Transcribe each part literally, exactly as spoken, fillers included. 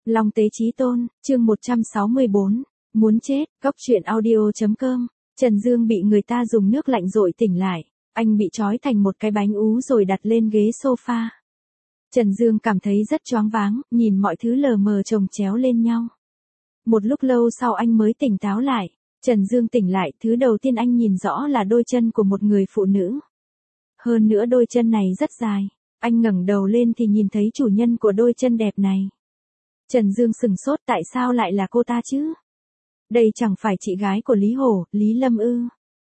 Long Tế Chí Tôn, chương một trăm sáu mươi bốn, muốn chết, cóc truyện audio.com. Trần Dương bị người ta dùng nước lạnh dội tỉnh lại, anh bị trói thành một cái bánh ú rồi đặt lên ghế sofa. Trần Dương cảm thấy rất choáng váng, nhìn mọi thứ lờ mờ chồng chéo lên nhau. Một lúc lâu sau anh mới tỉnh táo lại. Trần Dương tỉnh lại, thứ đầu tiên anh nhìn rõ là đôi chân của một người phụ nữ. Hơn nữa đôi chân này rất dài. Anh ngẩng đầu lên thì nhìn thấy chủ nhân của đôi chân đẹp này. Trần Dương sửng sốt, tại sao lại là cô ta chứ? Đây chẳng phải chị gái của Lý Hổ, Lý Lâm ư?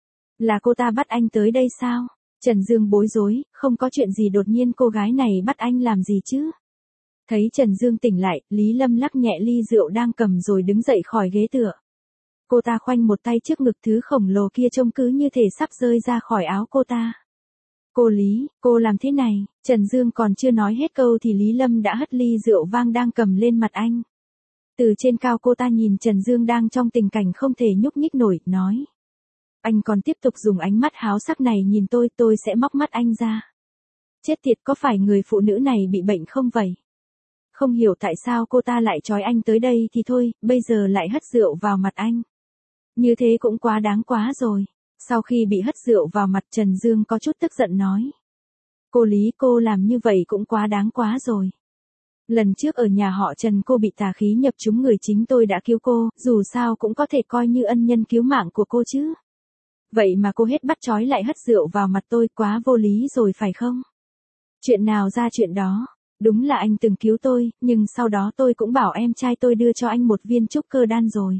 Là cô ta bắt anh tới đây sao? Trần Dương bối rối, không có chuyện gì đột nhiên cô gái này bắt anh làm gì chứ? Thấy Trần Dương tỉnh lại, Lý Lâm lắc nhẹ ly rượu đang cầm rồi đứng dậy khỏi ghế tựa. Cô ta khoanh một tay trước ngực, thứ khổng lồ kia trông cứ như thể sắp rơi ra khỏi áo cô ta. Cô Lý, cô làm thế này, Trần Dương còn chưa nói hết câu thì Lý Lâm đã hất ly rượu vang đang cầm lên mặt anh. Từ trên cao cô ta nhìn Trần Dương đang trong tình cảnh không thể nhúc nhích nổi, nói. Anh còn tiếp tục dùng ánh mắt háo sắc này nhìn tôi, tôi sẽ móc mắt anh ra. Chết tiệt, có phải người phụ nữ này bị bệnh không vậy? Không hiểu tại sao cô ta lại trói anh tới đây thì thôi, bây giờ lại hất rượu vào mặt anh. Như thế cũng quá đáng quá rồi. Sau khi bị hất rượu vào mặt, Trần Dương có chút tức giận nói. Cô Lý, cô làm như vậy cũng quá đáng quá rồi. Lần trước ở nhà họ Trần cô bị tà khí nhập trúng người, chính tôi đã cứu cô, dù sao cũng có thể coi như ân nhân cứu mạng của cô chứ. Vậy mà cô hết bắt trói lại hất rượu vào mặt tôi, quá vô lý rồi phải không? Chuyện nào ra chuyện đó. Đúng là anh từng cứu tôi, nhưng sau đó tôi cũng bảo em trai tôi đưa cho anh một viên trúc cơ đan rồi.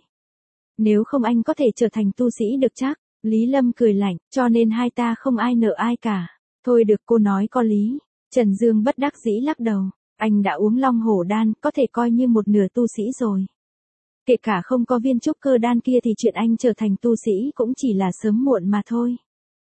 Nếu không anh có thể trở thành tu sĩ được chắc. Lý Lâm cười lạnh, cho nên hai ta không ai nợ ai cả. Thôi được, cô nói có lý. Trần Dương bất đắc dĩ lắc đầu. Anh đã uống long hổ đan, có thể coi như một nửa tu sĩ rồi. Kể cả không có viên trúc cơ đan kia thì chuyện anh trở thành tu sĩ cũng chỉ là sớm muộn mà thôi.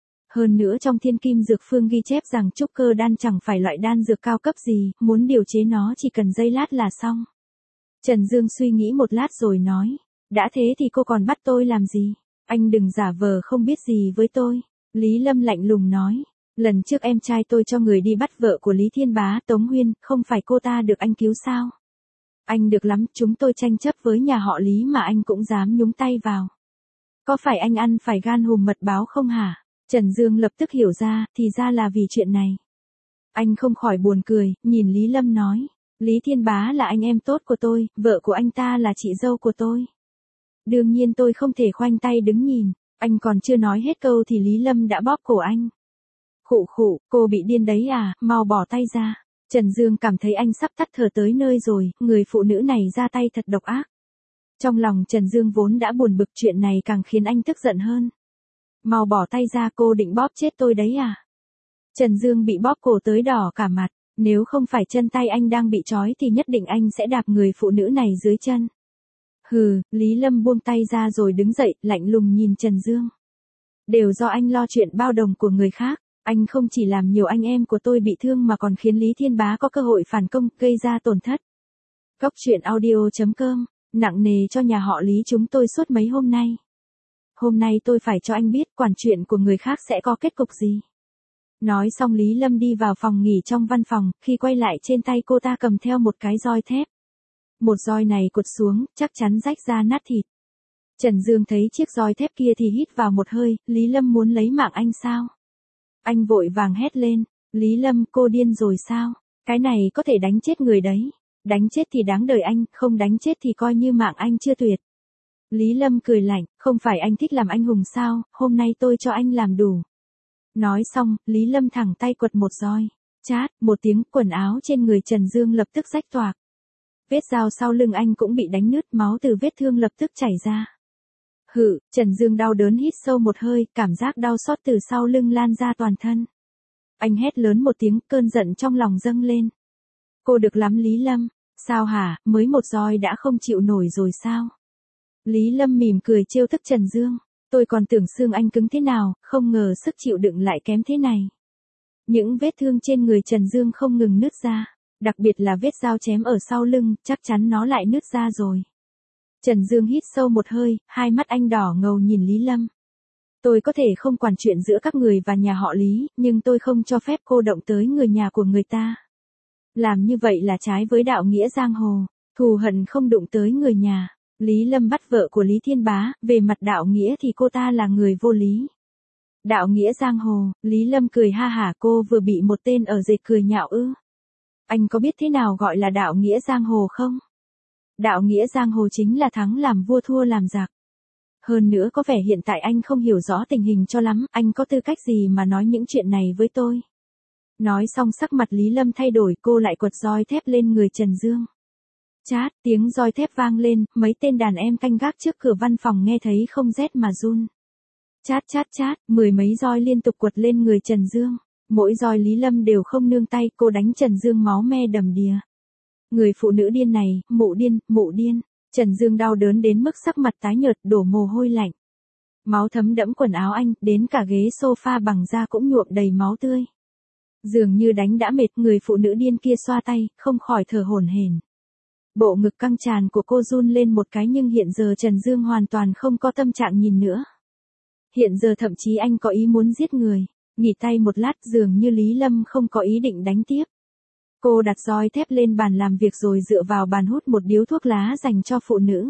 Hơn nữa trong Thiên Kim Dược Phương ghi chép rằng trúc cơ đan chẳng phải loại đan dược cao cấp gì, muốn điều chế nó chỉ cần giây lát là xong. Trần Dương suy nghĩ một lát rồi nói. Đã thế thì cô còn bắt tôi làm gì? Anh đừng giả vờ không biết gì với tôi. Lý Lâm lạnh lùng nói. Lần trước em trai tôi cho người đi bắt vợ của Lý Thiên Bá, Tống Huyên, không phải cô ta được anh cứu sao? Anh được lắm, chúng tôi tranh chấp với nhà họ Lý mà anh cũng dám nhúng tay vào. Có phải anh ăn phải gan hùm mật báo không hả? Trần Dương lập tức hiểu ra, thì ra là vì chuyện này. Anh không khỏi buồn cười, nhìn Lý Lâm nói. Lý Thiên Bá là anh em tốt của tôi, vợ của anh ta là chị dâu của tôi. Đương nhiên tôi không thể khoanh tay đứng nhìn. Anh còn chưa nói hết câu thì Lý Lâm đã bóp cổ anh. Khụ khụ, cô bị điên đấy à, mau bỏ tay ra. Trần Dương cảm thấy anh sắp tắt thở tới nơi rồi, người phụ nữ này ra tay thật độc ác. Trong lòng Trần Dương vốn đã buồn bực, chuyện này càng khiến anh tức giận hơn. Mau bỏ tay ra, cô định bóp chết tôi đấy à? Trần Dương bị bóp cổ tới đỏ cả mặt, nếu không phải chân tay anh đang bị trói thì nhất định anh sẽ đạp người phụ nữ này dưới chân. Hừ, Lý Lâm buông tay ra rồi đứng dậy, lạnh lùng nhìn Trần Dương. Đều do anh lo chuyện bao đồng của người khác, anh không chỉ làm nhiều anh em của tôi bị thương mà còn khiến Lý Thiên Bá có cơ hội phản công, gây ra tổn thất. Cóc truyện audio.com, nặng nề cho nhà họ Lý chúng tôi suốt mấy hôm nay. Hôm nay tôi phải cho anh biết quản chuyện của người khác sẽ có kết cục gì. Nói xong Lý Lâm đi vào phòng nghỉ trong văn phòng, khi quay lại trên tay cô ta cầm theo một cái roi thép. Một roi này cột xuống, chắc chắn rách ra nát thịt. Trần Dương thấy chiếc roi thép kia thì hít vào một hơi, Lý Lâm muốn lấy mạng anh sao? Anh vội vàng hét lên, Lý Lâm, cô điên rồi sao? Cái này có thể đánh chết người đấy. Đánh chết thì đáng đời anh, không đánh chết thì coi như mạng anh chưa tuyệt. Lý Lâm cười lạnh, không phải anh thích làm anh hùng sao, hôm nay tôi cho anh làm đủ. Nói xong, Lý Lâm thẳng tay quật một roi. Chát, một tiếng, quần áo trên người Trần Dương lập tức rách toạc. Vết dao sau lưng anh cũng bị đánh nứt, máu từ vết thương lập tức chảy ra. Hự, Trần Dương đau đớn hít sâu một hơi, cảm giác đau xót từ sau lưng lan ra toàn thân. Anh hét lớn một tiếng, cơn giận trong lòng dâng lên. Cô được lắm Lý Lâm, sao hả, mới một roi đã không chịu nổi rồi sao? Lý Lâm mỉm cười trêu tức Trần Dương. Tôi còn tưởng xương anh cứng thế nào, không ngờ sức chịu đựng lại kém thế này. Những vết thương trên người Trần Dương không ngừng nứt ra. Đặc biệt là vết dao chém ở sau lưng, chắc chắn nó lại nứt ra rồi. Trần Dương hít sâu một hơi, hai mắt anh đỏ ngầu nhìn Lý Lâm. Tôi có thể không quản chuyện giữa các người và nhà họ Lý, nhưng tôi không cho phép cô động tới người nhà của người ta. Làm như vậy là trái với đạo nghĩa giang hồ. Thù hận không đụng tới người nhà. Lý Lâm bắt vợ của Lý Thiên Bá, về mặt đạo nghĩa thì cô ta là người vô lý. Đạo nghĩa giang hồ, Lý Lâm cười ha hả, cô vừa bị một tên ở dệt cười nhạo ư. Anh có biết thế nào gọi là đạo nghĩa giang hồ không? Đạo nghĩa giang hồ chính là thắng làm vua thua làm giặc. Hơn nữa có vẻ hiện tại anh không hiểu rõ tình hình cho lắm, anh có tư cách gì mà nói những chuyện này với tôi? Nói xong sắc mặt Lý Lâm thay đổi, cô lại quật roi thép lên người Trần Dương. Chát, tiếng roi thép vang lên, mấy tên đàn em canh gác trước cửa văn phòng nghe thấy không rét mà run. Chát chát chát, mười mấy roi liên tục quật lên người Trần Dương. Mỗi roi Lý Lâm đều không nương tay, cô đánh Trần Dương máu me đầm đìa. Người phụ nữ điên này, mụ điên, mụ điên. Trần Dương đau đớn đến mức sắc mặt tái nhợt, đổ mồ hôi lạnh. Máu thấm đẫm quần áo anh, đến cả ghế sofa bằng da cũng nhuộm đầy máu tươi. Dường như đánh đã mệt, người phụ nữ điên kia xoa tay, không khỏi thở hổn hển. Bộ ngực căng tràn của cô run lên một cái, nhưng hiện giờ Trần Dương hoàn toàn không có tâm trạng nhìn nữa. Hiện giờ thậm chí anh có ý muốn giết người. Nghỉ tay một lát, dường như Lý Lâm không có ý định đánh tiếp. Cô đặt roi thép lên bàn làm việc rồi dựa vào bàn hút một điếu thuốc lá dành cho phụ nữ.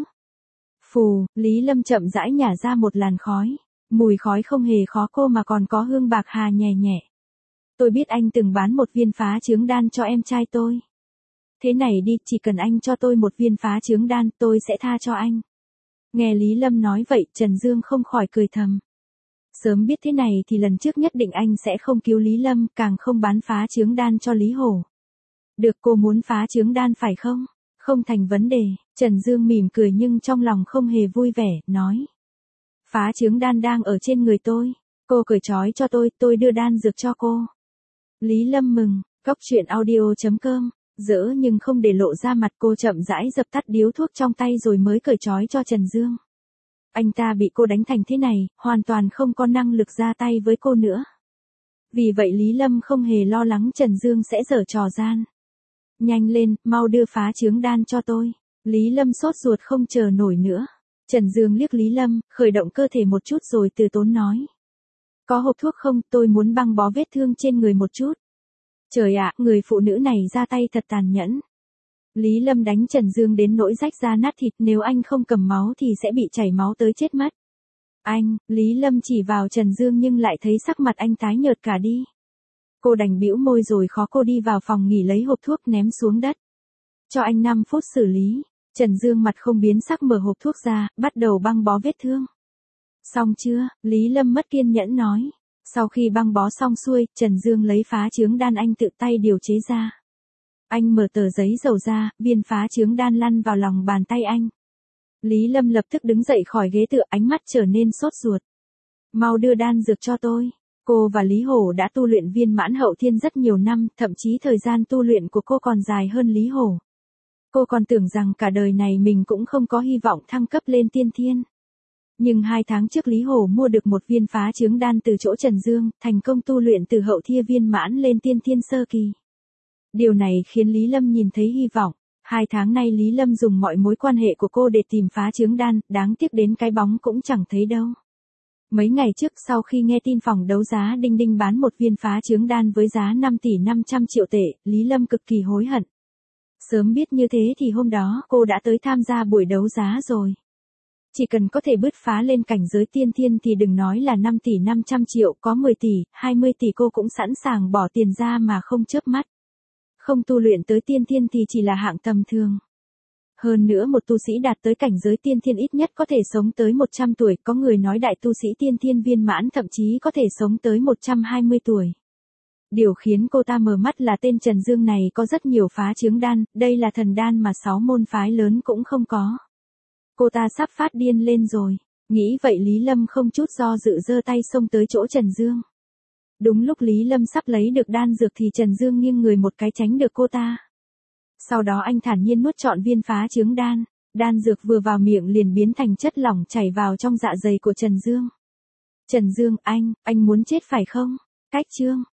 Phù, Lý Lâm chậm rãi nhả ra một làn khói. Mùi khói không hề khó cô mà còn có hương bạc hà nhẹ nhẹ. Tôi biết anh từng bán một viên phá trứng đan cho em trai tôi. Thế này đi, chỉ cần anh cho tôi một viên phá trứng đan, tôi sẽ tha cho anh. Nghe Lý Lâm nói vậy, Trần Dương không khỏi cười thầm. Sớm biết thế này thì lần trước nhất định anh sẽ không cứu Lý Lâm, càng không bán phá trứng đan cho Lý Hổ. Được, cô muốn phá trứng đan phải không? Không thành vấn đề. Trần Dương mỉm cười nhưng trong lòng không hề vui vẻ, nói. Phá trứng đan đang ở trên người tôi. Cô cởi trói cho tôi, tôi đưa đan dược cho cô. Lý Lâm mừng, cóc truyện audio chấm com. Dỡ nhưng không để lộ ra mặt, cô chậm rãi dập tắt điếu thuốc trong tay rồi mới cởi trói cho Trần Dương. Anh ta bị cô đánh thành thế này, hoàn toàn không có năng lực ra tay với cô nữa. Vì vậy Lý Lâm không hề lo lắng Trần Dương sẽ giở trò gian. Nhanh lên, mau đưa phá trứng đan cho tôi. Lý Lâm sốt ruột không chờ nổi nữa. Trần Dương liếc Lý Lâm, khởi động cơ thể một chút rồi từ tốn nói. Có hộp thuốc không, tôi muốn băng bó vết thương trên người một chút. Trời ạ, người phụ nữ này ra tay thật tàn nhẫn. Lý Lâm đánh Trần Dương đến nỗi rách da nát thịt, nếu anh không cầm máu thì sẽ bị chảy máu tới chết mất. Anh, Lý Lâm chỉ vào Trần Dương nhưng lại thấy sắc mặt anh tái nhợt cả đi. Cô đành bĩu môi rồi khó cô đi vào phòng nghỉ lấy hộp thuốc ném xuống đất. Cho anh năm phút xử lý. Trần Dương mặt không biến sắc mở hộp thuốc ra, bắt đầu băng bó vết thương. Xong chưa? Lý Lâm mất kiên nhẫn nói. Sau khi băng bó xong xuôi, Trần Dương lấy phá trứng đan anh tự tay điều chế ra. Anh mở tờ giấy dầu ra, viên phá trứng đan lăn vào lòng bàn tay anh. Lý Lâm lập tức đứng dậy khỏi ghế tựa, ánh mắt trở nên sốt ruột. Mau đưa đan dược cho tôi. Cô và Lý Hổ đã tu luyện viên mãn hậu thiên rất nhiều năm, thậm chí thời gian tu luyện của cô còn dài hơn Lý Hổ. Cô còn tưởng rằng cả đời này mình cũng không có hy vọng thăng cấp lên tiên thiên. Nhưng hai tháng trước Lý Hổ mua được một viên phá trứng đan từ chỗ Trần Dương, thành công tu luyện từ hậu thiên viên mãn lên tiên thiên sơ kỳ. Điều này khiến Lý Lâm nhìn thấy hy vọng. Hai tháng nay Lý Lâm dùng mọi mối quan hệ của cô để tìm phá trứng đan, đáng tiếc đến cái bóng cũng chẳng thấy đâu. Mấy ngày trước sau khi nghe tin phòng đấu giá Đinh Đinh bán một viên phá trứng đan với giá năm tỷ năm trăm triệu tệ, Lý Lâm cực kỳ hối hận. Sớm biết như thế thì hôm đó cô đã tới tham gia buổi đấu giá rồi. Chỉ cần có thể bứt phá lên cảnh giới tiên thiên thì đừng nói là năm tỷ năm trăm triệu, có mười tỷ, hai mươi tỷ cô cũng sẵn sàng bỏ tiền ra mà không chớp mắt. Không tu luyện tới tiên thiên thì chỉ là hạng tầm thường. Hơn nữa một tu sĩ đạt tới cảnh giới tiên thiên ít nhất có thể sống tới một trăm tuổi, có người nói đại tu sĩ tiên thiên viên mãn thậm chí có thể sống tới một trăm hai mươi tuổi. Điều khiến cô ta mờ mắt là tên Trần Dương này có rất nhiều phá trứng đan, đây là thần đan mà sáu môn phái lớn cũng không có. Cô ta sắp phát điên lên rồi. Nghĩ vậy Lý Lâm không chút do dự giơ tay xông tới chỗ Trần Dương. Đúng lúc Lý Lâm sắp lấy được đan dược thì Trần Dương nghiêng người một cái tránh được cô ta. Sau đó anh thản nhiên nuốt trọn viên phá trứng đan. Đan dược vừa vào miệng liền biến thành chất lỏng chảy vào trong dạ dày của Trần Dương. Trần Dương, anh, anh muốn chết phải không? Cách chương.